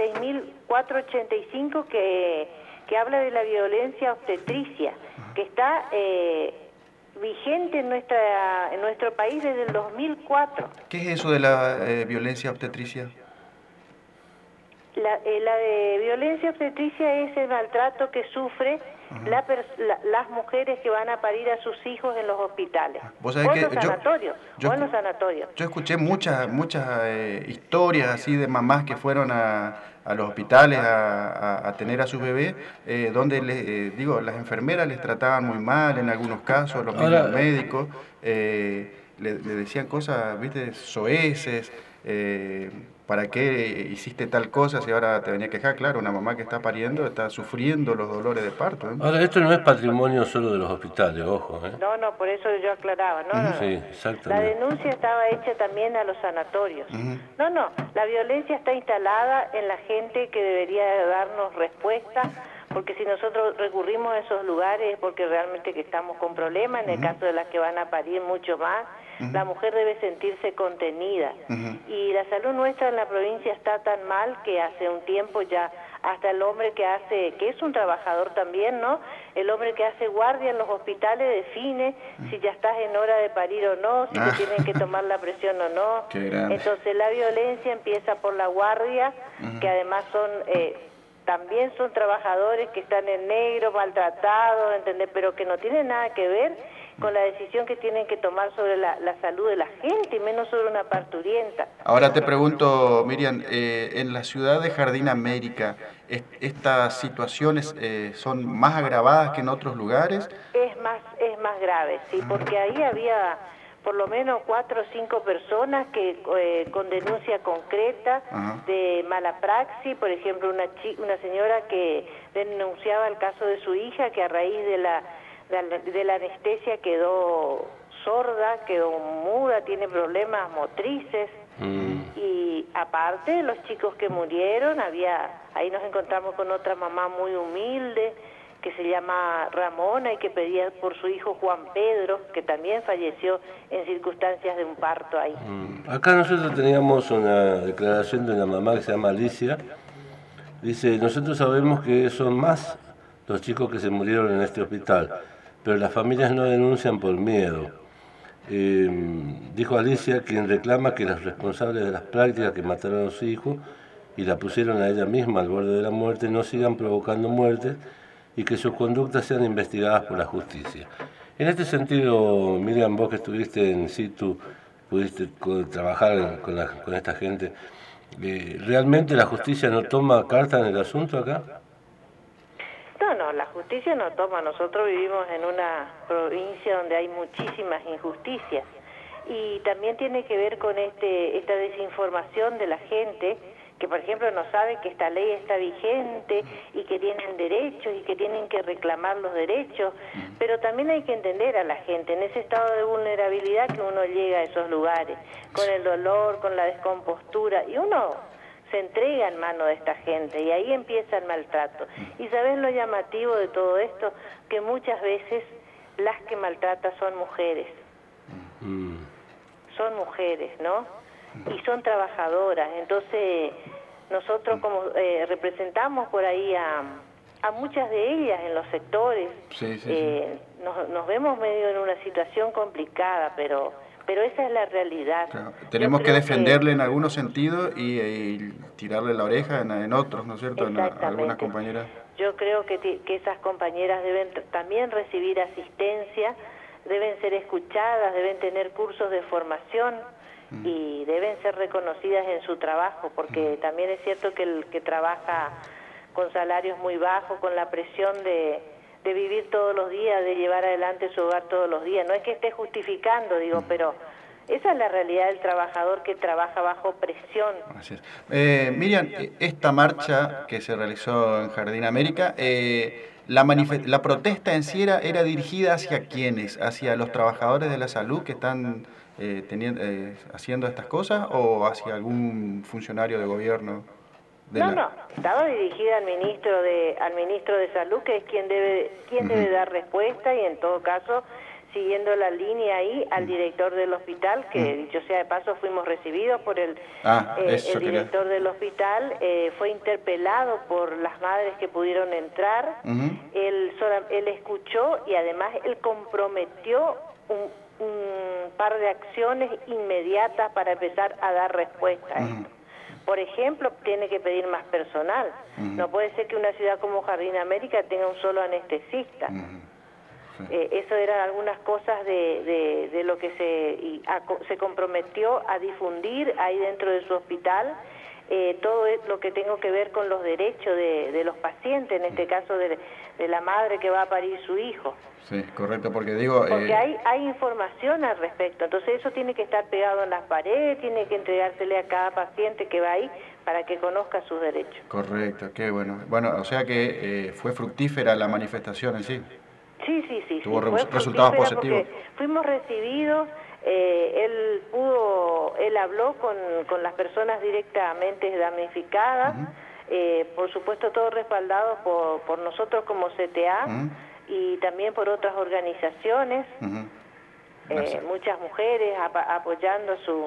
26.485 que habla de la violencia obstetricia, que está vigente en nuestro país desde el 2004. ¿Qué es eso de la violencia obstetricia? La de violencia obstetricia es el maltrato que sufre las mujeres que van a parir a sus hijos en los hospitales o en los sanatorios. Yo escuché muchas historias así de mamás que fueron a los hospitales a tener a sus bebés, donde las enfermeras les trataban muy mal en algunos casos, los mismos médicos, le decían cosas, viste, soeces, ¿para qué hiciste tal cosa si ahora te venía a quejar? Claro, una mamá que está pariendo está sufriendo los dolores de parto. Ahora, esto no es patrimonio solo de los hospitales, ojo. No, por eso yo aclaraba. No. Sí, exactamente. La denuncia estaba hecha también a los sanatorios. No, la violencia está instalada en la gente que debería darnos respuesta, porque si nosotros recurrimos a esos lugares es porque realmente que estamos con problemas, en el caso de las que van a parir mucho más. La mujer debe sentirse contenida. Y la salud nuestra en la provincia está tan mal que hace un tiempo ya hasta el hombre que es un trabajador también, ¿no? El hombre que hace guardia en los hospitales define si ya estás en hora de parir o no, si te tienen que tomar la presión o no. Entonces la violencia empieza por la guardia, que además también son trabajadores que están en negro, maltratados, ¿entendés? Pero que no tienen nada que ver con la decisión que tienen que tomar sobre la salud de la gente, y menos sobre una parturienta. Ahora te pregunto, Miriam, en la ciudad de Jardín América, ¿estas situaciones son más agravadas que en otros lugares? Es más grave, sí, porque ahí había por lo menos 4 o 5 personas que con denuncia concreta de mala praxis, por ejemplo, una señora que denunciaba el caso de su hija, que a raíz de la anestesia quedó sorda, sorda, quedó muda, tiene problemas motrices. Y aparte, los chicos que murieron, ahí nos encontramos con otra mamá muy humilde, que se llama Ramona y que pedía por su hijo Juan Pedro, que también falleció en circunstancias de un parto ahí. Acá nosotros teníamos una declaración de una mamá que se llama Alicia. Dice, nosotros sabemos que son más los chicos que se murieron en este hospital, pero las familias no denuncian por miedo. Dijo Alicia, quien reclama que los responsables de las prácticas que mataron a su hijo y la pusieron a ella misma al borde de la muerte no sigan provocando muertes y que sus conductas sean investigadas por la justicia. En este sentido, Miriam, vos que estuviste en situ, pudiste trabajar con esta gente, ¿realmente la justicia no toma carta en el asunto acá? No, la justicia no toma. Nosotros vivimos en una provincia donde hay muchísimas injusticias y también tiene que ver con esta desinformación de la gente que, por ejemplo, no sabe que esta ley está vigente y que tienen derechos y que tienen que reclamar los derechos, pero también hay que entender a la gente en ese estado de vulnerabilidad que uno llega a esos lugares, con el dolor, con la descompostura, y uno se entrega en mano de esta gente y ahí empieza el maltrato. Y ¿sabes lo llamativo de todo esto? Que muchas veces las que maltratan son mujeres. Son mujeres, ¿no? Y son trabajadoras. Entonces nosotros como representamos por ahí a muchas de ellas en los sectores. Sí. Nos vemos medio en una situación complicada, pero esa es la realidad. Claro. Tenemos que defenderle en algunos sentidos y tirarle la oreja en otros, ¿no es cierto? En algunas compañeras. Yo creo que esas compañeras deben también recibir asistencia, deben ser escuchadas, deben tener cursos de formación y deben ser reconocidas en su trabajo, porque también es cierto que el que trabaja con salarios muy bajos, con la presión de vivir todos los días, de llevar adelante su hogar todos los días. No es que esté justificando, digo, pero esa es la realidad del trabajador que trabaja bajo presión. Así es. Miriam, esta marcha que se realizó en Jardín América, la protesta en sí era dirigida hacia quiénes, hacia los trabajadores de la salud que están haciendo estas cosas o hacia algún funcionario de gobierno. No, estaba dirigida al ministro de Salud, que es quien debe dar respuesta, y en todo caso, siguiendo la línea ahí, al director del hospital, que dicho sea de paso fuimos recibidos por el director del hospital, fue interpelado por las madres que pudieron entrar, él escuchó y además él comprometió un par de acciones inmediatas para empezar a dar respuesta a esto. Por ejemplo, tiene que pedir más personal. No puede ser que una ciudad como Jardín América tenga un solo anestesista. Eso eran algunas cosas de lo que se comprometió a difundir ahí dentro de su hospital, todo lo que tengo que ver con los derechos de los pacientes, en este caso de la madre que va a parir su hijo. Sí, correcto, porque hay información al respecto, entonces eso tiene que estar pegado en las paredes, tiene que entregársele a cada paciente que va ahí para que conozca sus derechos. Correcto, qué bueno. Bueno, o sea que fue fructífera la manifestación en sí. Sí. Tuvo resultados positivos. Fuimos recibidos, él habló con las personas directamente damnificadas, por supuesto todo respaldado por nosotros como CTA, y también por otras organizaciones, muchas mujeres apoyando a su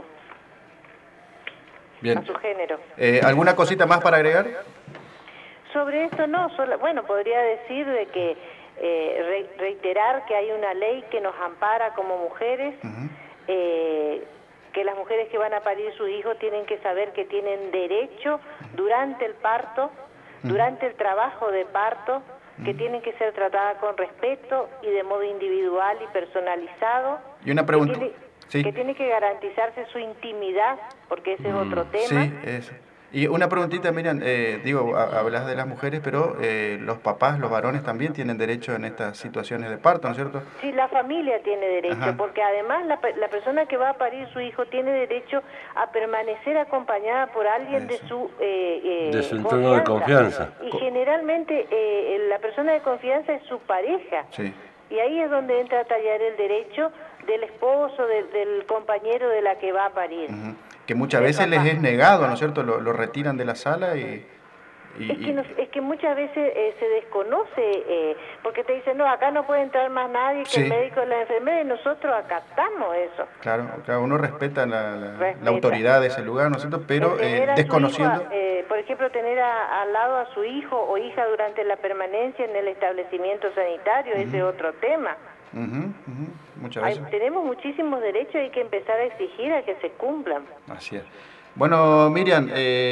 género. ¿Alguna cosita más para agregar? Sobre esto no, podría decir de que reiterar que hay una ley que nos ampara como mujeres, que las mujeres que van a parir sus hijos tienen que saber que tienen derecho durante el parto, durante el trabajo de parto, que tienen que ser tratadas con respeto y de modo individual y personalizado. Y una pregunta. Que tiene que garantizarse su intimidad, porque ese es otro tema. Sí, eso. Y una preguntita, Miriam, hablas de las mujeres, pero los papás, los varones también tienen derecho en estas situaciones de parto, ¿no es cierto? Sí, la familia tiene derecho, porque además la persona que va a parir su hijo tiene derecho a permanecer acompañada por alguien de su entorno de confianza. Y generalmente la persona de confianza es su pareja. Sí. Y ahí es donde entra a tallar el derecho del esposo, del compañero de la que va a parir. Que muchas veces les es negado, ¿no es cierto? Lo retiran de la sala Es que muchas veces se desconoce, porque te dicen, no, acá no puede entrar más nadie que el médico y la enfermera, y nosotros acatamos eso. Claro, uno respeta la autoridad de ese lugar, ¿no es cierto? Pero desconociendo... por ejemplo, tener al lado a su hijo o hija durante la permanencia en el establecimiento sanitario, ese es otro tema. Muchas veces. Tenemos muchísimos derechos y hay que empezar a exigir a que se cumplan. Así es. Bueno, Miriam,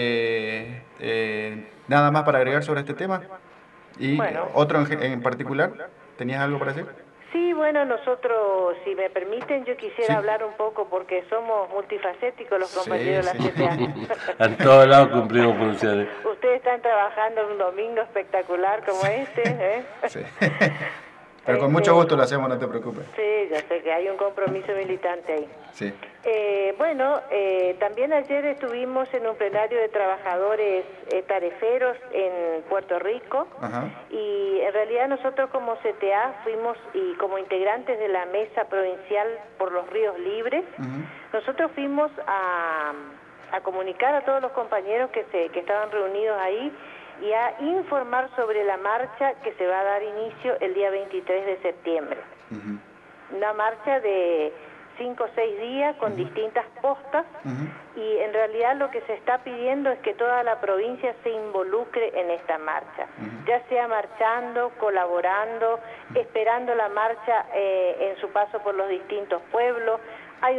nada más para agregar sobre este tema. ¿Y otro en particular? ¿Tenías algo para decir? Sí, bueno, nosotros, si me permiten, yo quisiera hablar un poco, porque somos multifacéticos los compañeros de la CTA. En todos lados cumplimos funciones. Ustedes están trabajando un domingo espectacular como este, Sí. Pero con mucho gusto lo hacemos, no te preocupes. Sí, yo sé que hay un compromiso militante ahí. Sí. También ayer estuvimos en un plenario de trabajadores tareferos en Puerto Rico. Y en realidad nosotros como CTA fuimos, y como integrantes de la Mesa Provincial por los Ríos Libres, nosotros fuimos a comunicar a todos los compañeros que estaban reunidos ahí y a informar sobre la marcha que se va a dar inicio el día 23 de septiembre. Una marcha de 5 o 6 días con distintas postas, y en realidad lo que se está pidiendo es que toda la provincia se involucre en esta marcha, ya sea marchando, colaborando, esperando la marcha en su paso por los distintos pueblos. Hay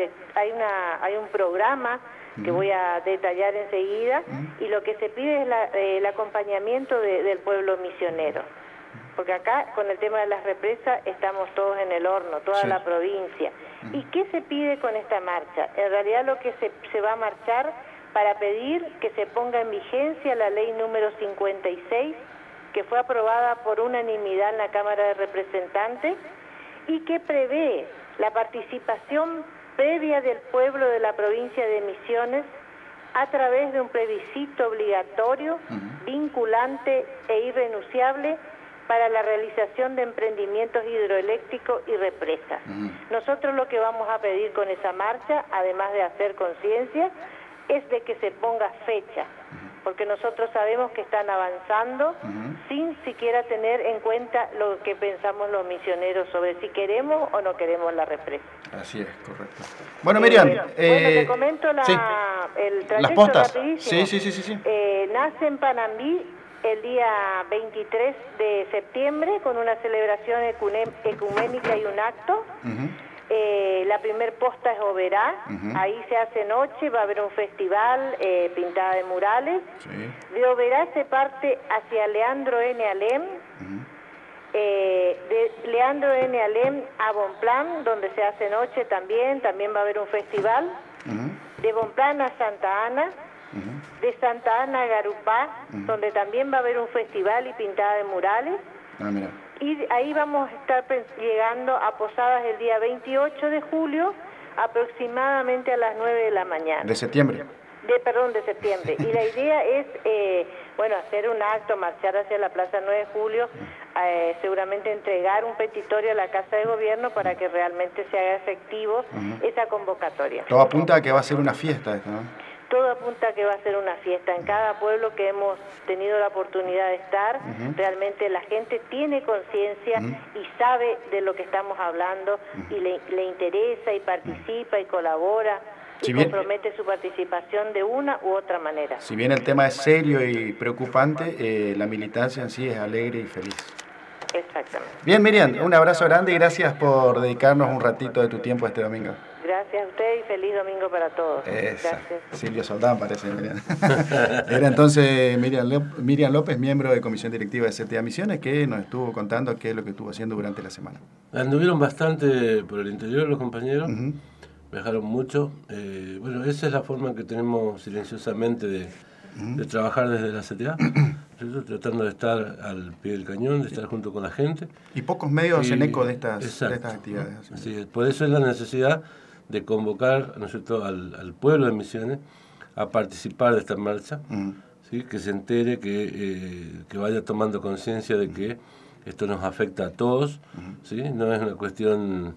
un programa que voy a detallar enseguida, y lo que se pide es el acompañamiento del pueblo misionero, porque acá con el tema de las represas estamos todos en el horno, toda la provincia. ¿Y qué se pide con esta marcha? En realidad lo que se va a marchar para pedir que se ponga en vigencia la ley número 56, que fue aprobada por unanimidad en la Cámara de Representantes, y que prevé la participación previa del pueblo de la provincia de Misiones a través de un plebiscito obligatorio, vinculante e irrenunciable para la realización de emprendimientos hidroeléctricos y represas. Nosotros lo que vamos a pedir con esa marcha, además de hacer conciencia, es de que se ponga fecha, porque nosotros sabemos que están avanzando sin siquiera tener en cuenta lo que pensamos los misioneros sobre si queremos o no queremos la represa. Así es, correcto. Bueno, Miriam, te comento el trayecto las postas. rapidísimo. Sí. Nace en Panambí el día 23 de septiembre con una celebración ecuménica y un acto. La primer posta es Oberá, ahí se hace noche, va a haber un festival pintada de murales. De Oberá se parte hacia Leandro N. Alem, de Leandro N. Alem a Bonplan, donde se hace noche también va a haber un festival. De Bonplan a Santa Ana, de Santa Ana a Garupá, donde también va a haber un festival y pintada de murales. Y ahí vamos a estar llegando a Posadas el día 28 de julio, aproximadamente a las 9 de la mañana. ¿De septiembre? De septiembre. Y la idea es, hacer un acto, marchar hacia la Plaza 9 de Julio, seguramente entregar un petitorio a la Casa de Gobierno para que realmente se haga efectivo esa convocatoria. Todo apunta a que va a ser una fiesta esto, ¿no? Todo apunta a que va a ser una fiesta. En cada pueblo que hemos tenido la oportunidad de estar, realmente la gente tiene conciencia y sabe de lo que estamos hablando, y le interesa y participa y colabora y compromete su participación de una u otra manera. Si bien el tema es serio y preocupante, la militancia en sí es alegre y feliz. Exactamente. Bien, Miriam, un abrazo grande y gracias por dedicarnos un ratito de tu tiempo este domingo. Gracias a usted y feliz domingo para todos. Gracias. Silvio Soldán parece, Miriam. Era entonces Miriam López, miembro de Comisión Directiva de CTA Misiones, que nos estuvo contando qué es lo que estuvo haciendo durante la semana. Anduvieron bastante por el interior los compañeros, viajaron mucho. Esa es la forma que tenemos silenciosamente de trabajar desde la CTA. Tratando de estar al pie del cañón, de estar junto con la gente. Y pocos medios en eco de estas actividades. Así, por eso es la necesidad de convocar, ¿no es cierto?, al pueblo de Misiones a participar de esta marcha, ¿sí? Que se entere, que vaya tomando conciencia de que esto nos afecta a todos, ¿sí? No es una cuestión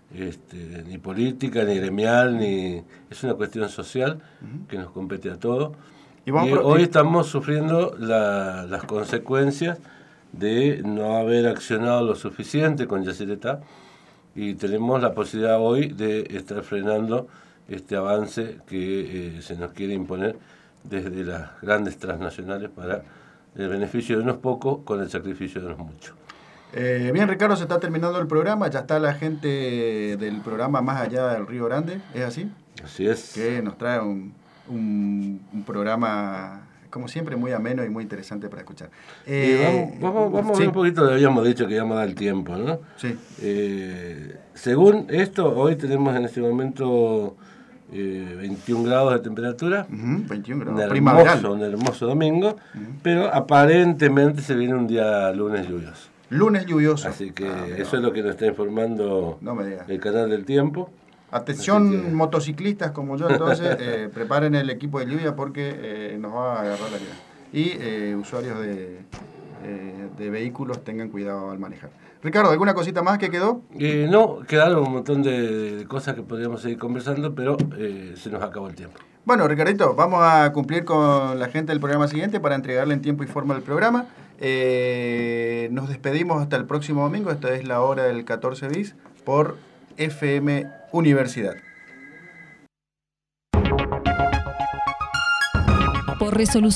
ni política, ni gremial, es una cuestión social que nos compete a todos. Y hoy estamos sufriendo las consecuencias de no haber accionado lo suficiente con Yacyretá, y tenemos la posibilidad hoy de estar frenando este avance que se nos quiere imponer desde las grandes transnacionales para el beneficio de unos pocos con el sacrificio de unos muchos. Bien, Ricardo, se está terminando el programa, ya está la gente del programa Más Allá del Río Grande, ¿es así? Así es. Que nos trae un programa, como siempre, muy ameno y muy interesante para escuchar. Vamos a ver un poquito, habíamos dicho que íbamos a dar el tiempo, ¿no? Sí. Según esto, hoy tenemos en este momento 21 grados de temperatura. 21 grados, un hermoso domingo, pero aparentemente se viene un día lunes lluvioso. Lunes lluvioso. Así que eso es lo que nos está informando el canal del tiempo. Atención, motociclistas como yo, entonces preparen el equipo de lluvia porque nos va a agarrar la lluvia. Y usuarios de vehículos tengan cuidado al manejar. Ricardo, ¿alguna cosita más que quedó? No, quedaron un montón de cosas que podríamos seguir conversando, pero se nos acabó el tiempo. Bueno, Ricardito, vamos a cumplir con la gente del programa siguiente para entregarle en tiempo y forma el programa. Nos despedimos hasta el próximo domingo. Esta es la hora del 14 bis por FM Universidad. Por resolución.